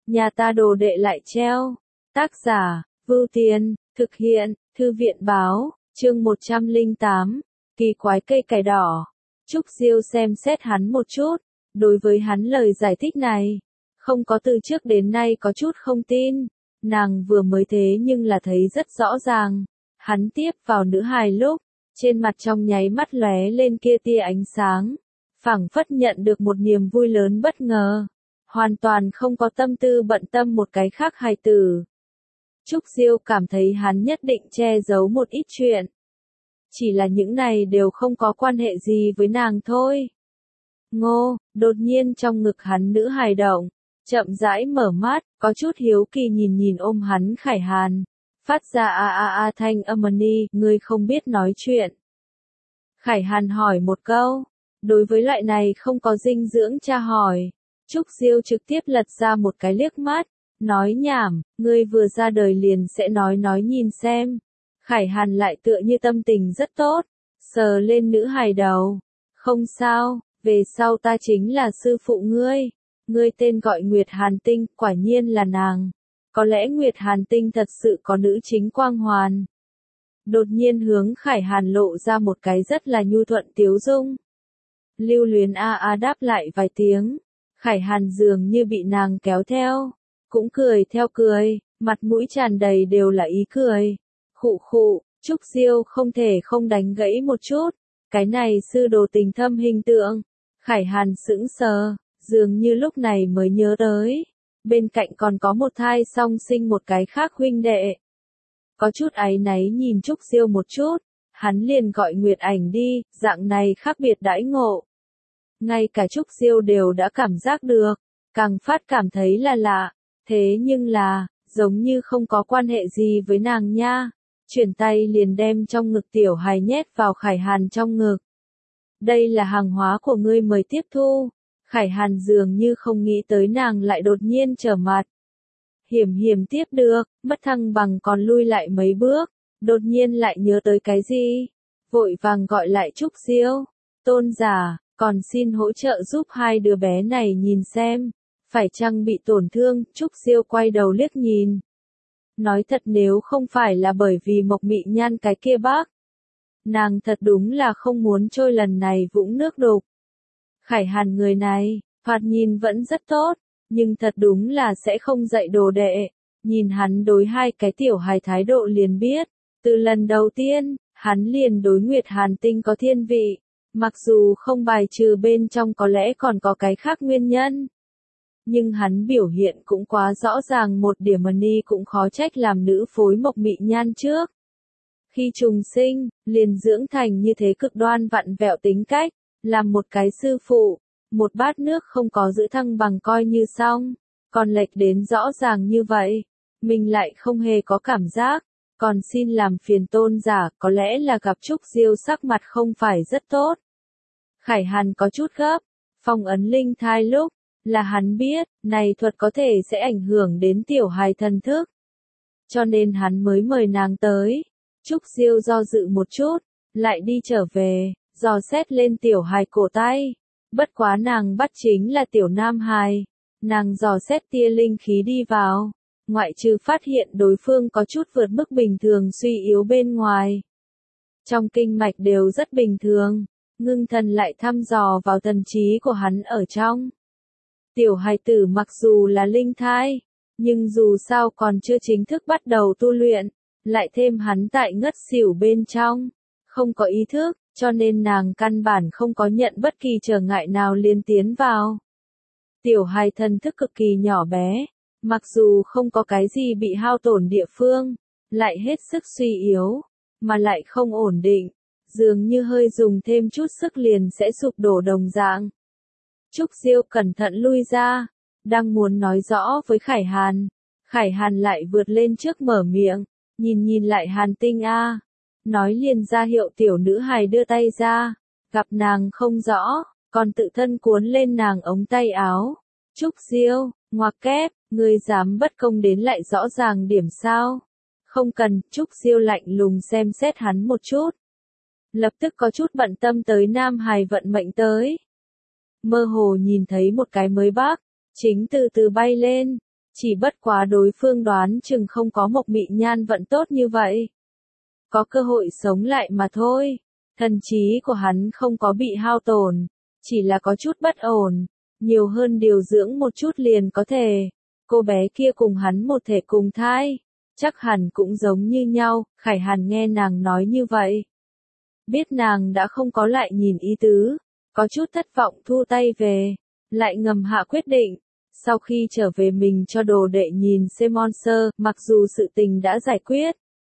nhà ta đồ đệ lại treo. Tác giả, Vưu Tiên, thực hiện, Thư viện báo, chương 108, kỳ quái cây cải đỏ. Trúc Diêu xem xét hắn một chút, đối với hắn lời giải thích này, không có từ trước đến nay có chút không tin, nàng vừa mới thế nhưng là thấy rất rõ ràng, hắn tiếp vào nữ hài lúc, trên mặt trong nháy mắt lóe lên kia tia ánh sáng, phảng phất nhận được một niềm vui lớn bất ngờ, hoàn toàn không có tâm tư bận tâm một cái khác hài tử. Trúc Diêu cảm thấy hắn nhất định che giấu một ít chuyện. Chỉ là những này đều không có quan hệ gì với nàng thôi. Ngô, đột nhiên trong ngực hắn nữ hài động, chậm rãi mở mắt, có chút hiếu kỳ nhìn ôm hắn Khải Hàn, phát ra a thanh âm ni, ngươi không biết nói chuyện. Khải Hàn hỏi một câu, đối với loại này không có dinh dưỡng tra hỏi, Trúc Diêu trực tiếp lật ra một cái liếc mắt, nói nhảm, ngươi vừa ra đời liền sẽ nói nhìn xem. Khải Hàn lại tựa như tâm tình rất tốt, sờ lên nữ hài đầu, không sao, về sau ta chính là sư phụ ngươi tên gọi Nguyệt Hàn Tinh, quả nhiên là nàng. Có lẽ Nguyệt Hàn Tinh thật sự có nữ chính quang hoàn. Đột nhiên hướng Khải Hàn lộ ra một cái rất là nhu thuận tiếu dung. Lưu Luyến đáp lại vài tiếng, Khải Hàn dường như bị nàng kéo theo, cũng cười theo cười, mặt mũi tràn đầy đều là ý cười. Khụ, Trúc Diêu không thể không đánh gãy một chút, cái này sư đồ tình thâm hình tượng. Khải Hàn sững sờ, dường như lúc này mới nhớ tới, bên cạnh còn có một thai song sinh một cái khác huynh đệ. Có chút áy náy nhìn Trúc Diêu một chút, hắn liền gọi Nguyệt Ảnh đi, dạng này khác biệt đãi ngộ. Ngay cả Trúc Diêu đều đã cảm giác được, càng phát cảm thấy là lạ, thế nhưng là, giống như không có quan hệ gì với nàng nha. Chuyển tay liền đem trong ngực tiểu hài nhét vào Khải Hàn trong ngực. Đây là hàng hóa của ngươi mời tiếp thu. Khải Hàn dường như không nghĩ tới nàng lại đột nhiên trở mặt. Hiểm tiếp được, mất thăng bằng còn lui lại mấy bước, đột nhiên lại nhớ tới cái gì. Vội vàng gọi lại Trúc Diêu, tôn giả, còn xin hỗ trợ giúp hai đứa bé này nhìn xem, phải chăng bị tổn thương. Trúc Diêu quay đầu liếc nhìn. Nói thật nếu không phải là bởi vì Mộc Mị Nhan cái kia bác, nàng thật đúng là không muốn trôi lần này vũng nước đục. Khải Hàn người này, thoạt nhìn vẫn rất tốt, nhưng thật đúng là sẽ không dạy đồ đệ. Nhìn hắn đối hai cái tiểu hài thái độ liền biết, từ lần đầu tiên, hắn liền đối Nguyệt Hàn Tinh có thiên vị, mặc dù không bài trừ bên trong có lẽ còn có cái khác nguyên nhân. Nhưng hắn biểu hiện cũng quá rõ ràng một điểm mà ni cũng khó trách làm nữ phối Mộc Mị Nhan trước. Khi trùng sinh, liền dưỡng thành như thế cực đoan vặn vẹo tính cách, làm một cái sư phụ, một bát nước không có giữ thăng bằng coi như xong, còn lệch đến rõ ràng như vậy, mình lại không hề có cảm giác, còn xin làm phiền tôn giả, có lẽ là gặp Trúc Diêu sắc mặt không phải rất tốt. Khải Hàn có chút gấp, phong ấn linh thai lúc, là hắn biết, này thuật có thể sẽ ảnh hưởng đến tiểu hài thần thức. Cho nên hắn mới mời nàng tới. Trúc Diêu do dự một chút, lại đi trở về, dò xét lên tiểu hài cổ tay. Bất quá nàng bắt chính là tiểu nam hài. Nàng dò xét tia linh khí đi vào, ngoại trừ phát hiện đối phương có chút vượt mức bình thường suy yếu bên ngoài. Trong kinh mạch đều rất bình thường, ngưng thần lại thăm dò vào thần trí của hắn ở trong. Tiểu hài tử mặc dù là linh thai, nhưng dù sao còn chưa chính thức bắt đầu tu luyện, lại thêm hắn tại ngất xỉu bên trong, không có ý thức, cho nên nàng căn bản không có nhận bất kỳ trở ngại nào liên tiến vào. Tiểu hài thần thức cực kỳ nhỏ bé, mặc dù không có cái gì bị hao tổn địa phương, lại hết sức suy yếu, mà lại không ổn định, dường như hơi dùng thêm chút sức liền sẽ sụp đổ đồng dạng. Trúc Diêu cẩn thận lui ra, đang muốn nói rõ với Khải Hàn lại vượt lên trước mở miệng, nhìn lại Hàn Tinh nói liền ra hiệu tiểu nữ hài đưa tay ra, gặp nàng không rõ, còn tự thân cuốn lên nàng ống tay áo. Trúc Diêu, ngoặc kép, ngươi dám bất công đến lại rõ ràng điểm sao? Không cần. Trúc Diêu lạnh lùng xem xét hắn một chút, lập tức có chút bận tâm tới nam hài vận mệnh tới. Mơ hồ nhìn thấy một cái mới bác, chính từ từ bay lên, Chỉ bất quá đối phương đoán chừng không có Mộc Mị Nhan vận tốt như vậy. Có cơ hội sống lại mà thôi. Thần trí của hắn không có bị hao tổn, chỉ là có chút bất ổn, nhiều hơn điều dưỡng một chút liền có thể. Cô bé kia cùng hắn một thể cùng thai, chắc hẳn cũng giống như nhau. Khải Hàn nghe nàng nói như vậy, biết nàng đã không có lại nhìn ý tứ, có chút thất vọng thu tay về, lại ngầm hạ quyết định. Sau khi trở về mình cho đồ đệ nhìn xem monster, mặc dù sự tình đã giải quyết.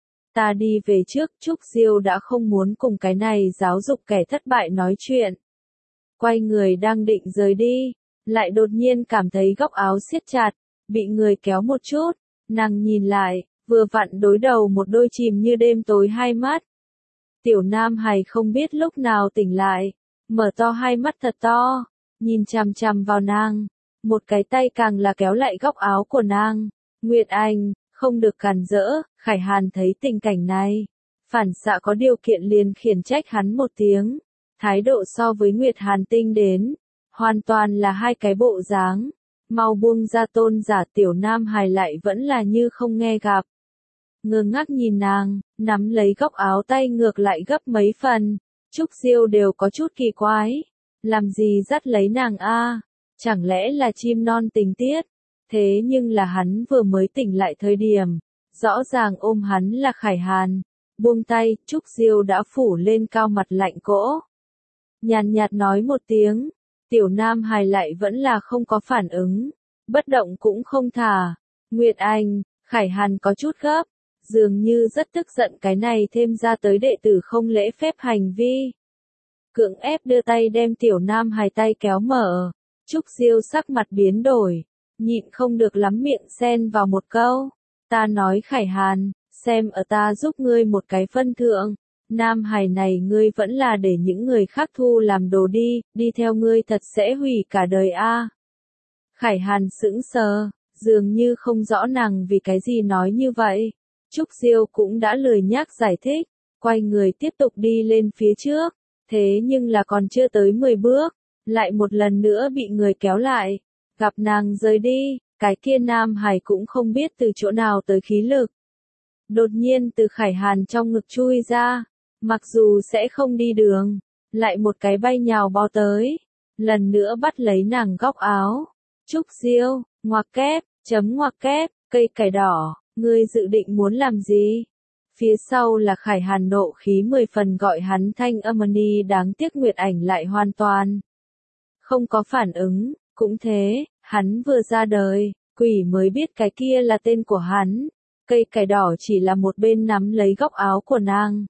Ta đi về trước, Trúc Diêu đã không muốn cùng cái này giáo dục kẻ thất bại nói chuyện. Quay người đang định rời đi, lại đột nhiên cảm thấy góc áo siết chặt, bị người kéo một chút, nàng nhìn lại, vừa vặn đối đầu một đôi chìm như đêm tối hai mắt. Tiểu Nam Hải không biết lúc nào tỉnh lại, mở to hai mắt thật to, nhìn chằm chằm vào nàng, một cái tay càng là kéo lại góc áo của nàng. Nguyệt Anh, không được cản rỡ. Khải Hàn thấy tình cảnh này, phản xạ có điều kiện liền khiển trách hắn một tiếng. Thái độ so với Nguyệt Hàn tinh đến, hoàn toàn là hai cái bộ dáng. Mau buông ra tôn giả. Tiểu Nam Hải lại vẫn là như không nghe gặp. Ngơ ngác nhìn nàng, nắm lấy góc áo tay ngược lại gấp mấy phần. Trúc Diêu đều có chút kỳ quái. Làm gì dắt lấy nàng a? Chẳng lẽ là chim non tình tiết? Thế nhưng là hắn vừa mới tỉnh lại thời điểm, rõ ràng ôm hắn là Khải Hàn. Buông tay, Trúc Diêu đã phủ lên cao mặt lạnh cỗ. Nhàn nhạt nói một tiếng, Tiểu Nam Hải lại vẫn là không có phản ứng, bất động cũng không thả. Nguyệt Anh, Khải Hàn có chút gấp, dường như rất tức giận cái này thêm ra tới đệ tử không lễ phép hành vi. Cưỡng ép đưa tay đem Tiểu Nam Hải tay kéo mở, Trúc Diêu sắc mặt biến đổi, nhịn không được lắm miệng xen vào một câu. Ta nói Khải Hàn, xem ở ta giúp ngươi một cái phân thượng, Nam Hải này ngươi vẫn là để những người khác thu làm đồ đi theo ngươi thật sẽ hủy cả đời a. Khải Hàn sững sờ, dường như không rõ nàng vì cái gì nói như vậy. Trúc Diêu cũng đã lười nhác giải thích, quay người tiếp tục đi lên phía trước, thế nhưng là còn chưa tới 10 bước, lại một lần nữa bị người kéo lại. Gặp nàng rời đi, cái kia Nam Hải cũng không biết từ chỗ nào tới khí lực. Đột nhiên từ Khải Hàn trong ngực chui ra, mặc dù sẽ không đi đường, lại một cái bay nhào bò tới, lần nữa bắt lấy nàng góc áo. Trúc Diêu, ngoặc kép, ngoặc kép, cây cải đỏ, ngươi dự định muốn làm gì? Phía sau là Khải Hàn nộ khí 10 phần gọi hắn thanh âm ni, đáng tiếc Nguyệt Ảnh lại hoàn toàn không có phản ứng. Cũng thế, hắn vừa ra đời, quỷ mới biết cái kia là tên của hắn. Cây cải đỏ chỉ là một bên nắm lấy góc áo của nàng,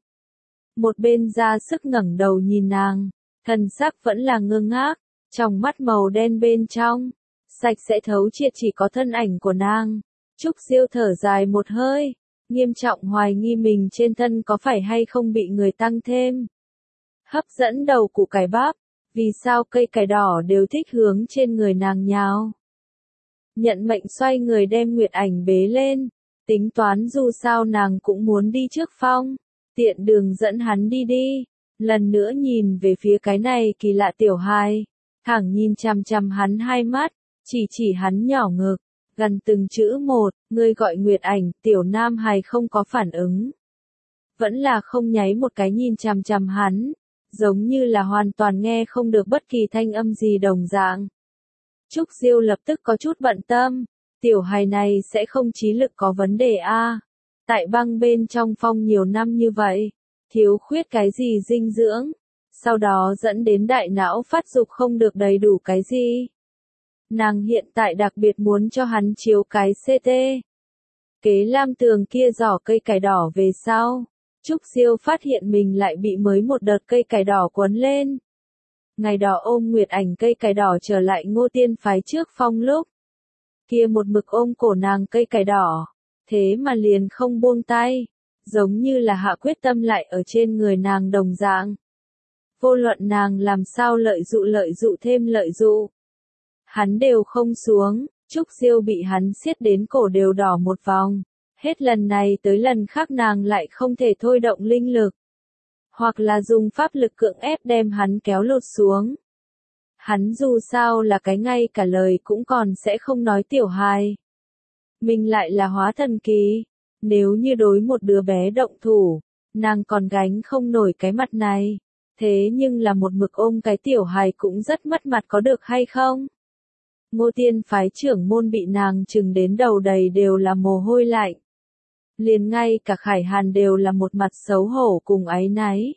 một bên ra sức ngẩng đầu nhìn nàng, thần sắc vẫn là ngơ ngác, trong mắt màu đen bên trong, sạch sẽ thấu triệt chỉ có thân ảnh của nàng. Trúc Diêu thở dài một hơi, nghiêm trọng hoài nghi mình trên thân có phải hay không bị người tăng thêm hấp dẫn đầu củ cải bắp. Vì sao cây cải đỏ đều thích hướng trên người nàng nhào? Nhận mệnh xoay người đem Nguyệt Ảnh bế lên, tính toán dù sao nàng cũng muốn đi trước phong, tiện đường dẫn hắn đi. Lần nữa nhìn về phía cái này kỳ lạ tiểu hài, thẳng nhìn chằm chằm hắn hai mắt, chỉ hắn nhỏ ngực, gần từng chữ một. Ngươi gọi Nguyệt Ảnh. Tiểu Nam Hài không có phản ứng, vẫn là không nháy một cái nhìn chằm chằm hắn, giống như là hoàn toàn nghe không được bất kỳ thanh âm gì đồng dạng. Trúc Diêu lập tức có chút bận tâm, tiểu hài này sẽ không trí lực có vấn đề a? Tại băng bên trong phong nhiều năm như vậy, thiếu khuyết cái gì dinh dưỡng, sau đó dẫn đến đại não phát dục không được đầy đủ cái gì. Nàng hiện tại đặc biệt muốn cho hắn chiếu cái CT. Kế lam tường kia giỏ cây cải đỏ về sau, Trúc Diêu phát hiện mình lại bị mới một đợt cây cải đỏ quấn lên. Ngày đó ôm Nguyệt Ảnh cây cải đỏ trở lại Ngô Tiên phái trước phong lúc kia một mực ôm cổ nàng cây cải đỏ, thế mà liền không buông tay, giống như là hạ quyết tâm lại ở trên người nàng đồng dạng. Vô luận nàng làm sao lợi dụ thêm lợi dụ, hắn đều không xuống. Trúc Diêu bị hắn siết đến cổ đều đỏ một vòng. Hết lần này tới lần khác nàng lại không thể thôi động linh lực, hoặc là dùng pháp lực cưỡng ép đem hắn kéo lột xuống. Hắn dù sao là cái ngay cả lời cũng còn sẽ không nói tiểu hài. mình lại là hóa thần kỳ. Nếu như đối một đứa bé động thủ, nàng còn gánh không nổi cái mặt này. Thế nhưng là một mực ôm cái tiểu hài cũng rất mất mặt có được hay không? Ngô Tiên phái trưởng môn bị nàng chừng đến đầu đầy đều là mồ hôi lạnh. Liền ngay cả Khải Hàn đều là một mặt xấu hổ cùng áy náy.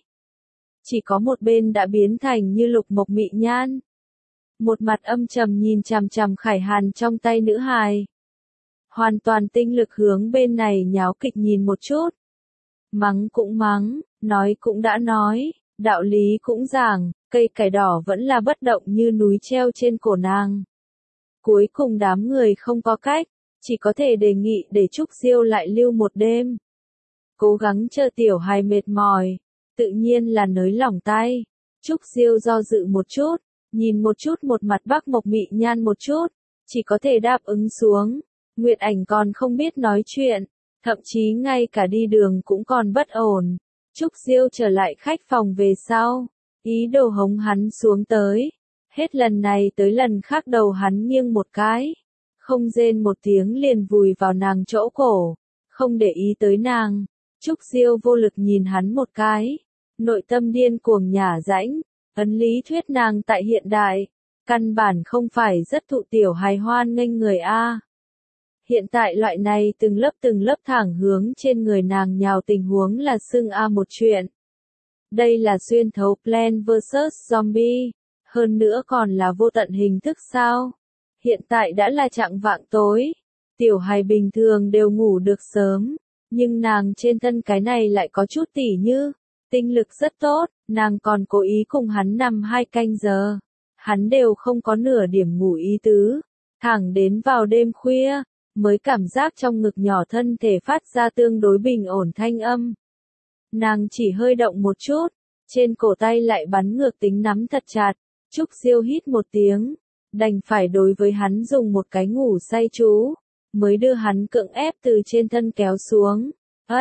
Chỉ có một bên đã biến thành như Lục Mộc Mị Nhan. Một mặt âm trầm nhìn chằm chằm Khải Hàn trong tay nữ hài. Hoàn toàn tinh lực hướng bên này nháo kịch nhìn một chút. Mắng cũng mắng, nói cũng đã nói, đạo lý cũng giảng, cây cải đỏ vẫn là bất động như núi treo trên cổ nàng. Cuối cùng đám người không có cách, chỉ có thể đề nghị để Trúc Diêu lại lưu một đêm. Cố gắng chờ tiểu hài mệt mỏi, tự nhiên là nới lỏng tay. Trúc Diêu do dự một chút, nhìn một chút một mặt Bắc Mộc Mị Nhan một chút, chỉ có thể đáp ứng xuống. Nguyệt Ảnh còn không biết nói chuyện, thậm chí ngay cả đi đường cũng còn bất ổn. Trúc Diêu trở lại khách phòng về sau, ý đồ hống hắn xuống tới. Hết lần này tới lần khác đầu hắn nghiêng một cái, không rên một tiếng liền vùi vào nàng chỗ cổ, không để ý tới nàng. Trúc Diêu vô lực nhìn hắn một cái, nội tâm điên cuồng nhả rãnh, ấn lý thuyết nàng tại hiện đại, căn bản không phải rất thụ tiểu hài hoan nghênh người A. Hiện tại loại này từng lớp thẳng hướng trên người nàng nhào tình huống là xưng A một chuyện. Đây là xuyên thấu Plant vs Zombie, hơn nữa còn là vô tận hình thức sao? Hiện tại đã là chạng vạng tối, tiểu hài bình thường đều ngủ được sớm, nhưng nàng trên thân cái này lại có chút tỉ như, tinh lực rất tốt, nàng còn cố ý cùng hắn nằm 2 canh giờ. Hắn đều không có nửa điểm ngủ ý tứ, thẳng đến vào đêm khuya, mới cảm giác trong ngực nhỏ thân thể phát ra tương đối bình ổn thanh âm. Nàng chỉ hơi động một chút, trên cổ tay lại bắn ngược tính nắm thật chặt. Trúc Diêu hít một tiếng, đành phải đối với hắn dùng một cái ngủ say chú, mới đưa hắn cưỡng ép từ trên thân kéo xuống.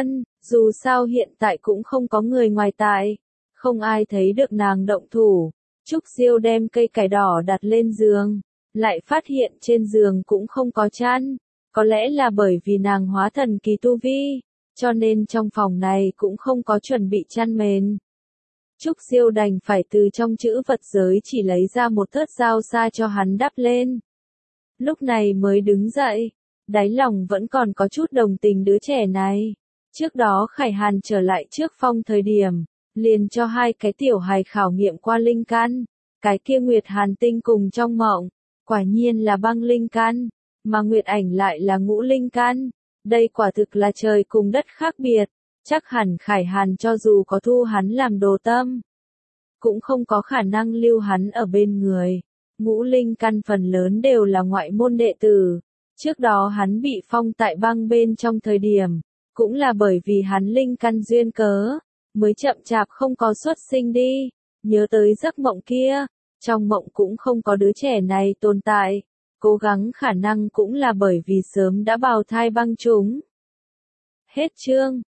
Dù sao hiện tại cũng không có người ngoài tại, không ai thấy được nàng động thủ. Trúc Diêu đem cây cải đỏ đặt lên giường, lại phát hiện trên giường cũng không có chăn, có lẽ là bởi vì nàng hóa thần kỳ tu vi, cho nên trong phòng này cũng không có chuẩn bị chăn mền. Trúc Diêu đành phải từ trong chữ vật giới chỉ lấy ra một thớt dao sa cho hắn đắp lên. Lúc này mới đứng dậy, đáy lòng vẫn còn có chút đồng tình đứa trẻ này. Trước đó Khải Hàn trở lại trước phong thời điểm, liền cho 2 cái tiểu hài khảo nghiệm qua linh căn, cái kia Nguyệt Hàn tinh cùng trong mộng, quả nhiên là băng linh căn, mà Nguyệt Ảnh lại là ngũ linh căn. Đây quả thực là trời cùng đất khác biệt. Chắc hẳn Khải Hàn cho dù có thu hắn làm đồ tâm, cũng không có khả năng lưu hắn ở bên người. Ngũ linh căn phần lớn đều là ngoại môn đệ tử. Trước đó hắn bị phong tại băng bên trong thời điểm, cũng là bởi vì hắn linh căn duyên cớ, mới chậm chạp không có xuất sinh đi. Nhớ tới giấc mộng kia, trong mộng cũng không có đứa trẻ này tồn tại. Cố gắng khả năng cũng là bởi vì sớm đã bào thai băng chúng. Hết chương.